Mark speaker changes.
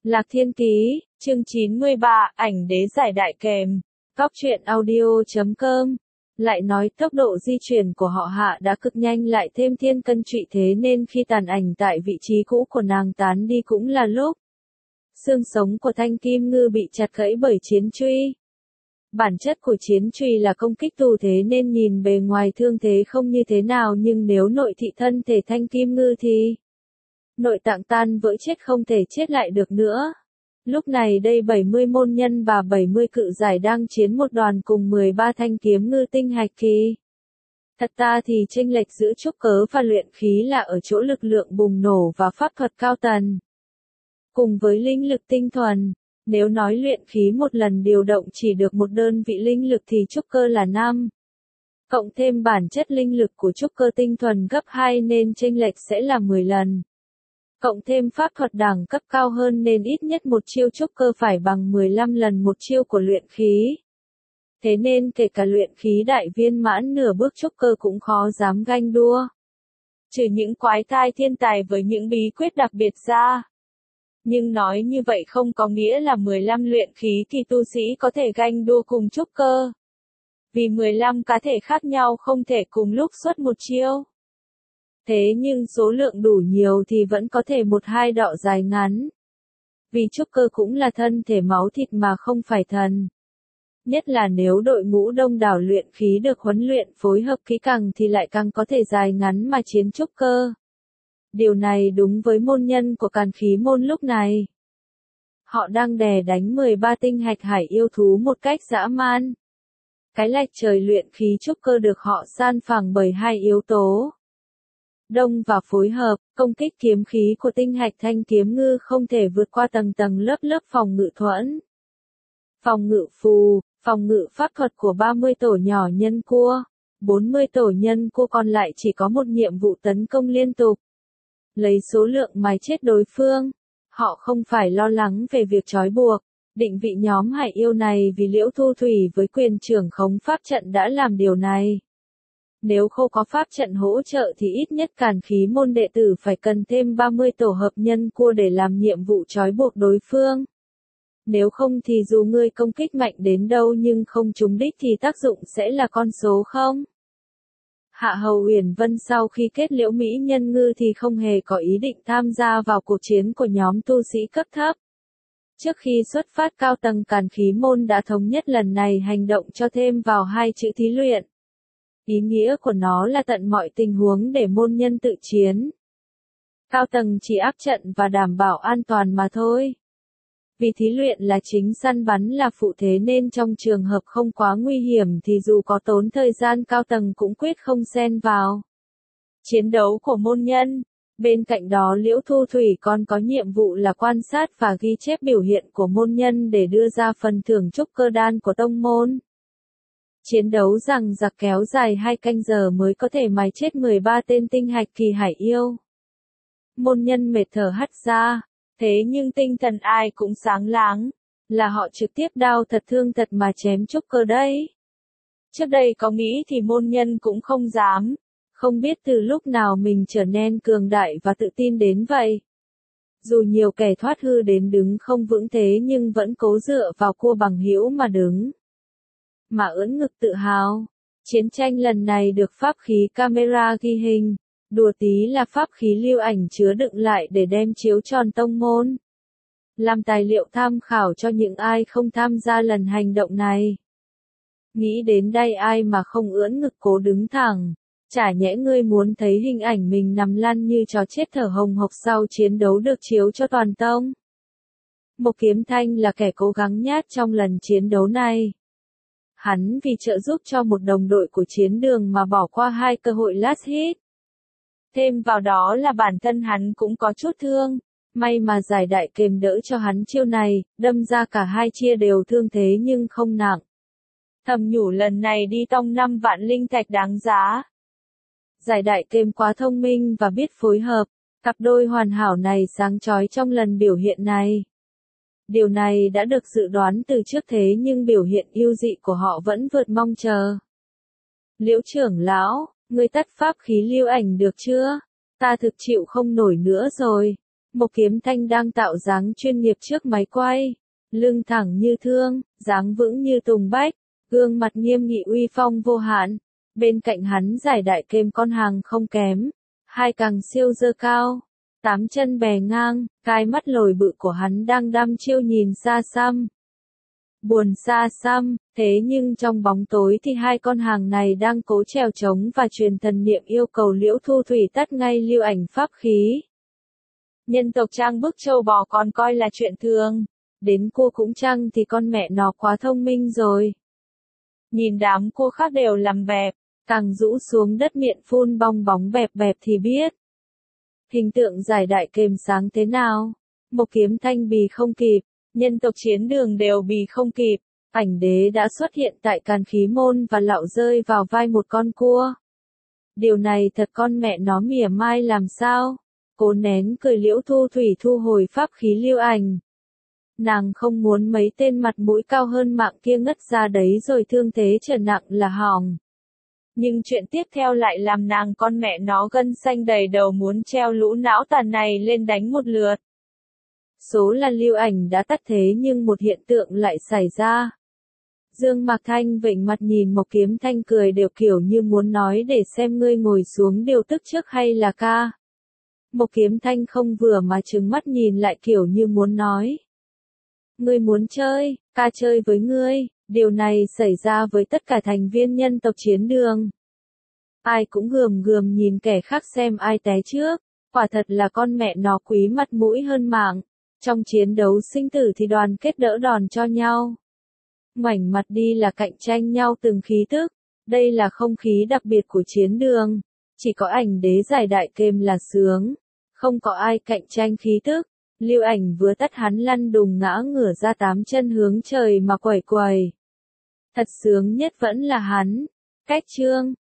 Speaker 1: Lạc Thiên Ký, chương 93, ảnh đế giải đại kèm. Góc truyện audio.com. Lại nói tốc độ di chuyển của họ Hạ đã cực nhanh, lại thêm thiên cân trụy, thế nên khi tàn ảnh tại vị trí cũ của nàng tán đi cũng là lúc xương sống của Thanh Kim Ngư bị chặt gãy bởi chiến truy. Bản chất của chiến truy là công kích tù, thế nên nhìn bề ngoài thương thế không như thế nào, nhưng nếu nội thị thân thể Thanh Kim Ngư thì nội tạng tan vỡ, chết không thể chết lại được nữa. Lúc này đây 70 môn nhân và 70 cự giải đang chiến một đoàn cùng 13 thanh kiếm ngư tinh hạch kỳ. Thật ra thì chênh lệch giữa trúc cớ và luyện khí là ở chỗ lực lượng bùng nổ và pháp thuật cao tần. Cùng với linh lực tinh thuần, nếu nói luyện khí một lần điều động chỉ được một đơn vị linh lực thì trúc cơ là 5. Cộng thêm bản chất linh lực của trúc cơ tinh thuần gấp 2 nên chênh lệch sẽ là 10 lần. Cộng thêm pháp thuật đẳng cấp cao hơn nên ít nhất một chiêu trúc cơ phải bằng 15 lần một chiêu của luyện khí. Thế nên kể cả luyện khí đại viên mãn nửa bước trúc cơ cũng khó dám ganh đua. Trừ những quái thai thiên tài với những bí quyết đặc biệt ra. Nhưng nói như vậy không có nghĩa là 15 luyện khí kỳ tu sĩ có thể ganh đua cùng trúc cơ. Vì 15 cá thể khác nhau không thể cùng lúc xuất một chiêu. Thế nhưng số lượng đủ nhiều thì vẫn có thể một hai đọ dài ngắn. Vì trúc cơ cũng là thân thể máu thịt mà không phải thần. Nhất là nếu đội ngũ đông đảo luyện khí được huấn luyện phối hợp kỹ càng thì lại càng có thể dài ngắn mà chiến trúc cơ. Điều này đúng với môn nhân của Càn Khí môn lúc này. Họ đang đè đánh 13 tinh hạch hải yêu thú một cách dã man. Cái lệch trời luyện khí trúc cơ được họ san phẳng bởi hai yếu tố. Đông và phối hợp, công kích kiếm khí của tinh hạch thanh kiếm ngư không thể vượt qua tầng tầng lớp lớp phòng ngự thuẫn, phòng ngự phù, phòng ngự pháp thuật của 30 tổ nhỏ nhân cua. 40 tổ nhân cua còn lại chỉ có một nhiệm vụ tấn công liên tục, lấy số lượng mài chết đối phương. Họ không phải lo lắng về việc trói buộc, định vị nhóm hải yêu này vì Liễu Thu Thủy với quyền trưởng khống pháp trận đã làm điều này. Nếu không có pháp trận hỗ trợ thì ít nhất Càn Khí môn đệ tử phải cần thêm 30 tổ hợp nhân cua để làm nhiệm vụ trói buộc đối phương. Nếu không thì dù ngươi công kích mạnh đến đâu nhưng không trúng đích thì tác dụng sẽ là con số 0. Hạ Hầu Uyển Vân sau khi kết liễu Mỹ Nhân Ngư thì không hề có ý định tham gia vào cuộc chiến của nhóm tu sĩ cấp thấp. Trước khi xuất phát cao tầng Càn Khí môn đã thống nhất lần này hành động cho thêm vào hai chữ thí luyện. Ý nghĩa của nó là tận mọi tình huống để môn nhân tự chiến. Cao tầng chỉ áp trận và đảm bảo an toàn mà thôi. Vì thí luyện là chính, săn bắn là phụ, thế nên trong trường hợp không quá nguy hiểm thì dù có tốn thời gian cao tầng cũng quyết không xen vào chiến đấu của môn nhân. Bên cạnh đó Liễu Thu Thủy còn có nhiệm vụ là quan sát và ghi chép biểu hiện của môn nhân để đưa ra phần thưởng trúc cơ đan của tông môn. Chiến đấu rằng giặc kéo dài 2 canh giờ mới có thể mài chết 13 tên tinh hạch kỳ hải yêu. Môn nhân mệt thở hắt ra, thế nhưng tinh thần ai cũng sáng láng, là họ trực tiếp đao thật thương thật mà chém trúc cơ đấy. Trước đây có nghĩ thì môn nhân cũng không dám, không biết từ lúc nào mình trở nên cường đại và tự tin đến vậy. Dù nhiều kẻ thoát hư đến đứng không vững thế nhưng vẫn cố dựa vào cua bằng hữu mà đứng. Mà ưỡn ngực tự hào. Chiến tranh lần này được pháp khí camera ghi hình, đùa tí là pháp khí lưu ảnh chứa đựng lại để đem chiếu tròn tông môn. Làm tài liệu tham khảo cho những ai không tham gia lần hành động này. Nghĩ đến đây ai mà không ưỡn ngực cố đứng thẳng. Chả nhẽ ngươi muốn thấy hình ảnh mình nằm lăn như chó chết thở hồng hộc sau chiến đấu được chiếu cho toàn tông. Mộc Kiếm Thanh là kẻ cố gắng nhất trong lần chiến đấu này. Hắn vì trợ giúp cho một đồng đội của chiến đường mà bỏ qua 2 cơ hội last hit. Thêm vào đó là bản thân hắn cũng có chút thương. May mà giải đại kềm đỡ cho hắn chiêu này, đâm ra cả hai chia đều thương thế nhưng không nặng. Thầm nhủ lần này đi tông 5 vạn linh thạch đáng giá. Giải đại kềm quá thông minh và biết phối hợp, cặp đôi hoàn hảo này sáng chói trong lần biểu hiện này. Điều này đã được dự đoán từ trước thế nhưng biểu hiện yêu dị của họ vẫn vượt mong chờ. Liễu trưởng lão, ngươi tắt pháp khí lưu ảnh được chưa? Ta thực chịu không nổi nữa rồi. Mộc Kiếm Thanh đang tạo dáng chuyên nghiệp trước máy quay, lưng thẳng như thương, dáng vững như tùng bách, gương mặt nghiêm nghị uy phong vô hạn. Bên cạnh hắn giải đại kềm con hàng không kém, hai càng siêu dơ cao, tám chân bè ngang, cái mắt lồi bự của hắn đang đăm chiêu nhìn xa xăm. Buồn xa xăm, thế nhưng trong bóng tối thì hai con hàng này đang cố trèo trống và truyền thần niệm yêu cầu Liễu Thu Thủy tắt ngay lưu ảnh pháp khí. Nhân tộc trang bức châu bò còn coi là chuyện thường, đến cô cũng chăng thì con mẹ nó quá thông minh rồi. Nhìn đám cô khác đều làm bẹp, càng rũ xuống đất miệng phun bong bóng bẹp bẹp thì biết. Hình tượng giải đại kềm sáng thế nào? Mộc Kiếm Thanh bì không kịp, nhân tộc chiến đường đều bì không kịp, ảnh đế đã xuất hiện tại Càn Khí Môn và lạo rơi vào vai một con cua. Điều này thật con mẹ nó mỉa mai làm sao? Cố nén cười Liễu Thu Thủy thu hồi pháp khí lưu ảnh. Nàng không muốn mấy tên mặt mũi cao hơn mạng kia ngất ra đấy rồi thương thế trở nặng là hỏng. Nhưng chuyện tiếp theo lại làm nàng con mẹ nó gân xanh đầy đầu muốn treo lũ não tàn này lên đánh một lượt. Số là lưu ảnh đã tắt thế nhưng một hiện tượng lại xảy ra. Dương Mạc Thanh vểnh mặt nhìn Mộc Kiếm Thanh cười đều kiểu như muốn nói để xem ngươi ngồi xuống điều tức trước hay là ca. Mộc Kiếm Thanh không vừa mà trừng mắt nhìn lại kiểu như muốn nói. Ngươi muốn chơi, ca chơi với ngươi, điều này xảy ra với tất cả thành viên nhân tộc chiến đường. Ai cũng gườm gườm nhìn kẻ khác xem ai té trước, quả thật là con mẹ nó quý mặt mũi hơn mạng. Trong chiến đấu sinh tử thì đoàn kết đỡ đòn cho nhau. Ngoảnh mặt đi là cạnh tranh nhau từng khí tức, đây là không khí đặc biệt của chiến đường. Chỉ có ảnh đế giải đại kềm là sướng, không có ai cạnh tranh khí tức. Lưu ảnh vừa tắt hắn lăn đùng ngã ngửa ra tám chân hướng trời mà quẩy quẩy. Thật sướng nhất vẫn là hắn. Cách chương